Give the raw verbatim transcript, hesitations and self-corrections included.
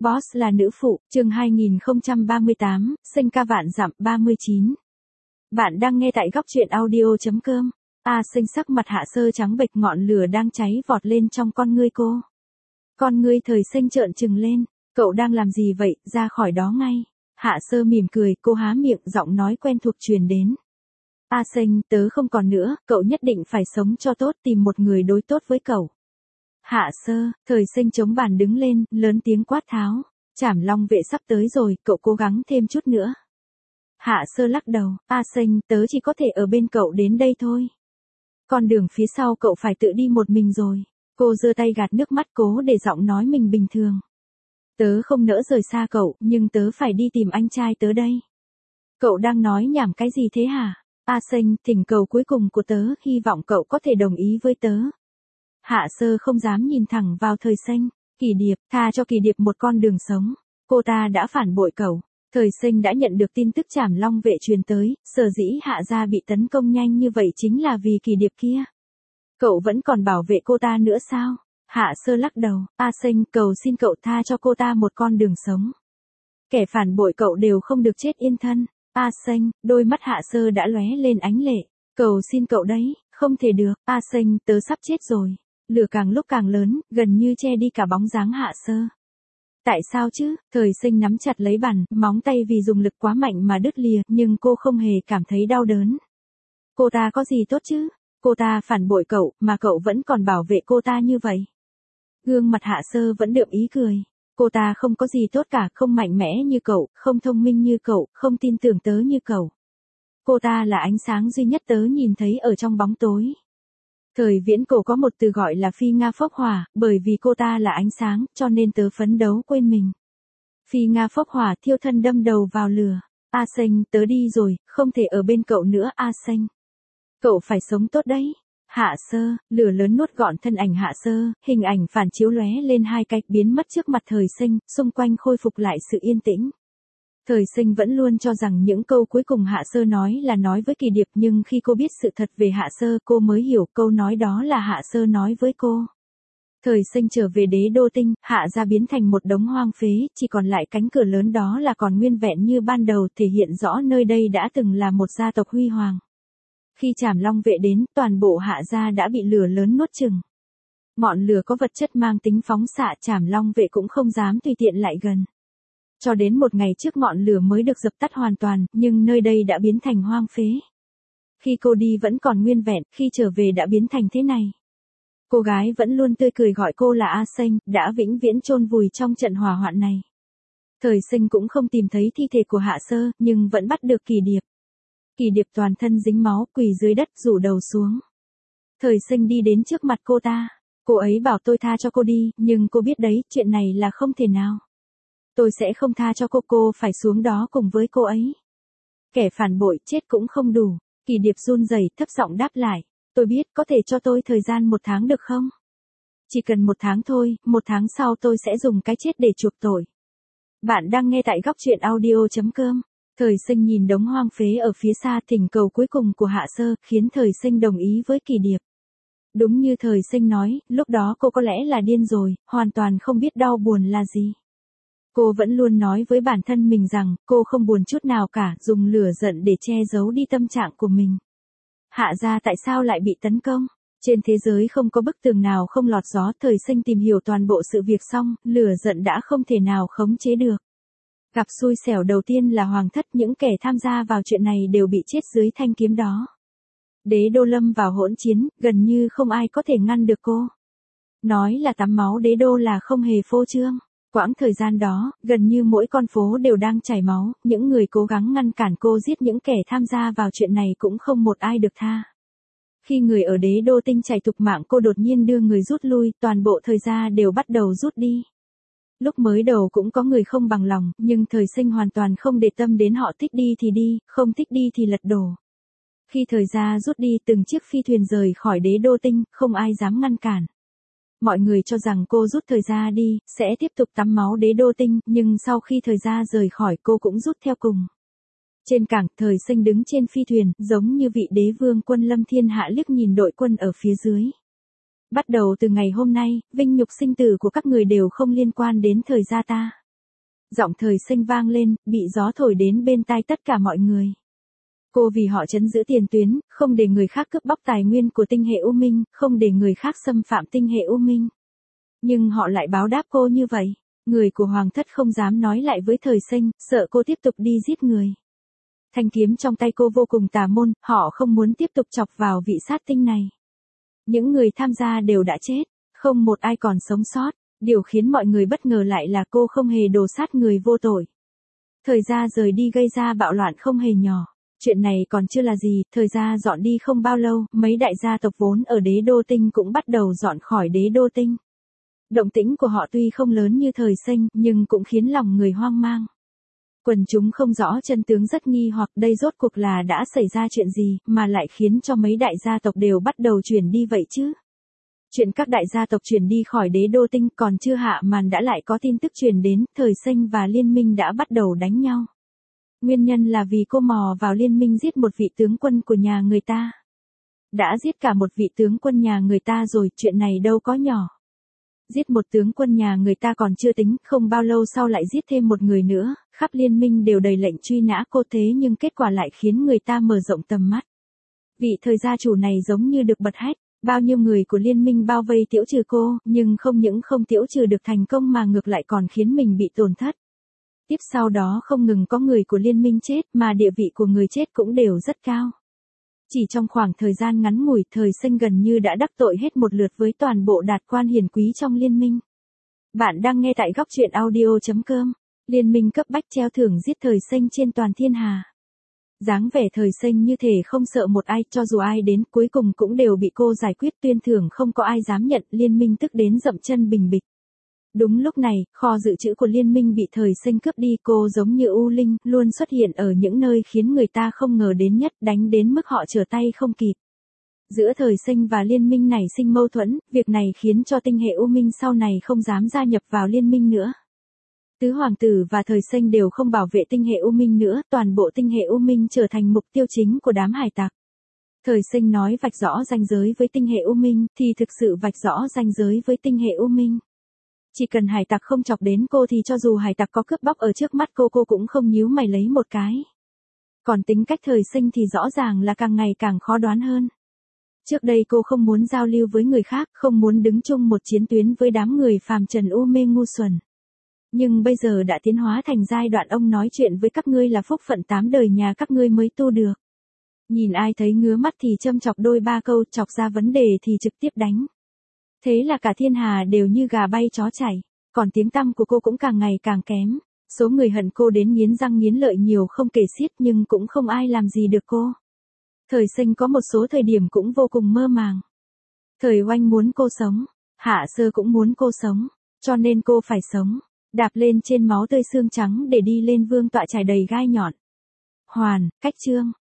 Boss là nữ phụ, chương hai nghìn không trăm ba mươi tám, sinh ca vạn dặm ba mươi chín. Bạn đang nghe tại góc truyện audio.com. A Sinh sắc mặt Hạ Sơ trắng bệch, ngọn lửa đang cháy vọt lên trong con ngươi cô. Con ngươi Thời Sinh trợn trừng lên, cậu đang làm gì vậy, ra khỏi đó ngay. Hạ Sơ mỉm cười, cô há miệng, giọng nói quen thuộc truyền đến. A Sinh, tớ không còn nữa, cậu nhất định phải sống cho tốt, tìm một người đối tốt với cậu. Hạ Sơ, Thời Sinh chống bàn đứng lên, lớn tiếng quát tháo. Trảm Long vệ sắp tới rồi, cậu cố gắng thêm chút nữa. Hạ Sơ lắc đầu, A Sinh, tớ chỉ có thể ở bên cậu đến đây thôi. Con đường phía sau cậu phải tự đi một mình rồi. Cô giơ tay gạt nước mắt, cố để giọng nói mình bình thường. Tớ không nỡ rời xa cậu, nhưng tớ phải đi tìm anh trai tớ đây. Cậu đang nói nhảm cái gì thế hả? A Sinh, thỉnh cầu cuối cùng của tớ, hy vọng cậu có thể đồng ý với tớ. Hạ Sơ không dám nhìn thẳng vào Thời Sinh. Kỳ Điệp, tha cho Kỳ Điệp một con đường sống. Cô ta đã phản bội cậu. Thời Sinh đã nhận được tin tức Trảm Long vệ truyền tới, sở dĩ Hạ gia bị tấn công nhanh như vậy chính là vì Kỳ Điệp kia. Cậu vẫn còn bảo vệ cô ta nữa sao? Hạ Sơ lắc đầu, A Sinh, cầu xin cậu tha cho cô ta một con đường sống. Kẻ phản bội cậu đều không được chết yên thân. A Sinh, đôi mắt Hạ Sơ đã lóe lên ánh lệ. Cầu xin cậu đấy, không thể được, A Sinh, tớ sắp chết rồi. Lửa càng lúc càng lớn, gần như che đi cả bóng dáng Hạ Sơ. Tại sao chứ? Thời Sinh nắm chặt lấy bàn, móng tay vì dùng lực quá mạnh mà đứt lìa, nhưng cô không hề cảm thấy đau đớn. Cô ta có gì tốt chứ? Cô ta phản bội cậu, mà cậu vẫn còn bảo vệ cô ta như vậy. Gương mặt Hạ Sơ vẫn đượm ý cười. Cô ta không có gì tốt cả, không mạnh mẽ như cậu, không thông minh như cậu, không tin tưởng tớ như cậu. Cô ta là ánh sáng duy nhất tớ nhìn thấy ở trong bóng tối. Thời viễn cổ có một từ gọi là phi Nga phốc hỏa, bởi vì cô ta là ánh sáng, cho nên tớ phấn đấu quên mình. Phi Nga phốc hỏa, thiêu thân đâm đầu vào lửa. A Sinh, tớ đi rồi, không thể ở bên cậu nữa. A Sinh, cậu phải sống tốt đấy. Hạ Sơ, lửa lớn nuốt gọn thân ảnh Hạ Sơ, hình ảnh phản chiếu lóe lên hai cái, biến mất trước mặt Thời Sinh, xung quanh khôi phục lại sự yên tĩnh. Thời Sinh vẫn luôn cho rằng những câu cuối cùng Hạ Sơ nói là nói với Kỳ Điệp, nhưng khi cô biết sự thật về Hạ Sơ, cô mới hiểu câu nói đó là Hạ Sơ nói với cô. Thời Sinh trở về Đế Đô Tinh, Hạ gia biến thành một đống hoang phế, chỉ còn lại cánh cửa lớn đó là còn nguyên vẹn như ban đầu, thể hiện rõ nơi đây đã từng là một gia tộc huy hoàng. Khi Trảm Long vệ đến, toàn bộ Hạ gia đã bị lửa lớn nuốt chửng. Ngọn lửa có vật chất mang tính phóng xạ, Trảm Long vệ cũng không dám tùy tiện lại gần. Cho đến một ngày trước ngọn lửa mới được dập tắt hoàn toàn, nhưng nơi đây đã biến thành hoang phế. Khi cô đi vẫn còn nguyên vẹn, khi trở về đã biến thành thế này. Cô gái vẫn luôn tươi cười gọi cô là A Sinh, đã vĩnh viễn chôn vùi trong trận hỏa hoạn này. Thời Sinh cũng không tìm thấy thi thể của Hạ Sơ, nhưng vẫn bắt được Kỳ Điệp. Kỳ Điệp toàn thân dính máu, quỳ dưới đất, rủ đầu xuống. Thời Sinh đi đến trước mặt cô ta. Cô ấy bảo tôi tha cho cô đi, nhưng cô biết đấy, chuyện này là không thể nào. Tôi sẽ không tha cho cô, cô phải xuống đó cùng với cô ấy. Kẻ phản bội chết cũng không đủ. Kỳ Điệp run rẩy, thấp giọng đáp lại. Tôi biết, có thể cho tôi thời gian một tháng được không? Chỉ cần một tháng thôi, một tháng sau tôi sẽ dùng cái chết để chuộc tội. Bạn đang nghe tại góc truyện audio.com. Thời Sinh nhìn đống hoang phế ở phía xa, thỉnh cầu cuối cùng của Hạ Sơ, khiến Thời Sinh đồng ý với Kỳ Điệp. Đúng như Thời Sinh nói, lúc đó cô có lẽ là điên rồi, hoàn toàn không biết đau buồn là gì. Cô vẫn luôn nói với bản thân mình rằng, cô không buồn chút nào cả, dùng lửa giận để che giấu đi tâm trạng của mình. Hạ gia tại sao lại bị tấn công? Trên thế giới không có bức tường nào không lọt gió. Thời Sinh tìm hiểu toàn bộ sự việc xong, lửa giận đã không thể nào khống chế được. Gặp xui xẻo đầu tiên là Hoàng thất, những kẻ tham gia vào chuyện này đều bị chết dưới thanh kiếm đó. Đế đô lâm vào hỗn chiến, gần như không ai có thể ngăn được cô. Nói là tắm máu đế đô là không hề phô trương. Quãng thời gian đó, gần như mỗi con phố đều đang chảy máu, những người cố gắng ngăn cản cô giết những kẻ tham gia vào chuyện này cũng không một ai được tha. Khi người ở Đế Đô Tinh chạy thục mạng, cô đột nhiên đưa người rút lui, toàn bộ thời gia đều bắt đầu rút đi. Lúc mới đầu cũng có người không bằng lòng, nhưng Thời Sinh hoàn toàn không để tâm đến họ, thích đi thì đi, không thích đi thì lật đổ. Khi thời gia rút đi, từng chiếc phi thuyền rời khỏi Đế Đô Tinh, không ai dám ngăn cản. Mọi người cho rằng cô rút thời gia đi, sẽ tiếp tục tắm máu Đế Đô Tinh, nhưng sau khi thời gia rời khỏi cô cũng rút theo cùng. Trên cảng, Thời Sinh đứng trên phi thuyền, giống như vị đế vương quân lâm thiên hạ, liếc nhìn đội quân ở phía dưới. Bắt đầu từ ngày hôm nay, vinh nhục sinh tử của các người đều không liên quan đến thời gia ta. Giọng Thời Sinh vang lên, bị gió thổi đến bên tai tất cả mọi người. Cô vì họ trấn giữ tiền tuyến, không để người khác cướp bóc tài nguyên của tinh hệ U Minh, không để người khác xâm phạm tinh hệ U Minh. Nhưng họ lại báo đáp cô như vậy. Người của Hoàng thất không dám nói lại với Thời Sinh, sợ cô tiếp tục đi giết người. Thanh kiếm trong tay cô vô cùng tà môn, họ không muốn tiếp tục chọc vào vị sát tinh này. Những người tham gia đều đã chết, không một ai còn sống sót. Điều khiến mọi người bất ngờ lại là cô không hề đồ sát người vô tội. Thời gia rời đi gây ra bạo loạn không hề nhỏ. Chuyện này còn chưa là gì, Thời gia dọn đi không bao lâu, mấy đại gia tộc vốn ở đế đô tinh cũng bắt đầu dọn khỏi đế đô tinh. Động tĩnh của họ tuy không lớn như Thời Sinh, nhưng cũng khiến lòng người hoang mang. Quần chúng không rõ chân tướng rất nghi hoặc đây rốt cuộc là đã xảy ra chuyện gì, mà lại khiến cho mấy đại gia tộc đều bắt đầu chuyển đi vậy chứ. Chuyện các đại gia tộc chuyển đi khỏi đế đô tinh còn chưa hạ màn đã lại có tin tức truyền đến, Thời Sinh và Liên Minh đã bắt đầu đánh nhau. Nguyên nhân là vì cô mò vào Liên Minh giết một vị tướng quân của nhà người ta. Đã giết cả một vị tướng quân nhà người ta rồi, chuyện này đâu có nhỏ. Giết một tướng quân nhà người ta còn chưa tính, không bao lâu sau lại giết thêm một người nữa, khắp Liên Minh đều đầy lệnh truy nã cô thế nhưng kết quả lại khiến người ta mở rộng tầm mắt. Vị Thời gia chủ này giống như được bật hét. Bao nhiêu người của Liên Minh bao vây tiễu trừ cô, nhưng không những không tiễu trừ được thành công mà ngược lại còn khiến mình bị tổn thất. Tiếp sau đó không ngừng có người của Liên Minh chết mà địa vị của người chết cũng đều rất cao. Chỉ trong khoảng thời gian ngắn ngủi, Thời Sinh gần như đã đắc tội hết một lượt với toàn bộ đạt quan hiển quý trong Liên Minh. Bạn đang nghe tại góc truyện audio chấm com. Liên Minh cấp bách treo thưởng giết Thời Sinh trên toàn thiên hà. Dáng vẻ Thời Sinh như thể không sợ một ai, cho dù ai đến cuối cùng cũng đều bị cô giải quyết tuyên thưởng không có ai dám nhận, Liên Minh tức đến dậm chân bình bịch. Đúng lúc này, kho dự trữ của Liên Minh bị Thời Sinh cướp đi, cô giống như U Linh, luôn xuất hiện ở những nơi khiến người ta không ngờ đến nhất, đánh đến mức họ trở tay không kịp. Giữa Thời Sinh và Liên Minh nảy sinh mâu thuẫn, việc này khiến cho tinh hệ U Minh sau này không dám gia nhập vào Liên Minh nữa. Tứ hoàng tử và Thời Sinh đều không bảo vệ tinh hệ U Minh nữa, toàn bộ tinh hệ U Minh trở thành mục tiêu chính của đám hải tặc. Thời Sinh nói vạch rõ ranh giới với tinh hệ U Minh, thì thực sự vạch rõ ranh giới với tinh hệ U Minh. Chỉ cần hải tặc không chọc đến cô thì cho dù hải tặc có cướp bóc ở trước mắt cô cô cũng không nhíu mày lấy một cái. Còn tính cách Thời Sinh thì rõ ràng là càng ngày càng khó đoán hơn. Trước đây cô không muốn giao lưu với người khác, không muốn đứng chung một chiến tuyến với đám người phàm trần u mê ngu xuẩn. Nhưng bây giờ đã tiến hóa thành giai đoạn ông nói chuyện với các ngươi là phúc phận tám đời nhà các ngươi mới tu được. Nhìn ai thấy ngứa mắt thì châm chọc đôi ba câu, chọc ra vấn đề thì trực tiếp đánh. Thế là cả thiên hà đều như gà bay chó chảy, còn tiếng tăm của cô cũng càng ngày càng kém. Số người hận cô đến nghiến răng nghiến lợi nhiều không kể xiết nhưng cũng không ai làm gì được cô. Thời Sinh có một số thời điểm cũng vô cùng mơ màng. Thời Oanh muốn cô sống, Hạ Sơ cũng muốn cô sống, cho nên cô phải sống. Đạp lên trên máu tươi xương trắng để đi lên vương tọa trải đầy gai nhọn. Hoàn, cách chương.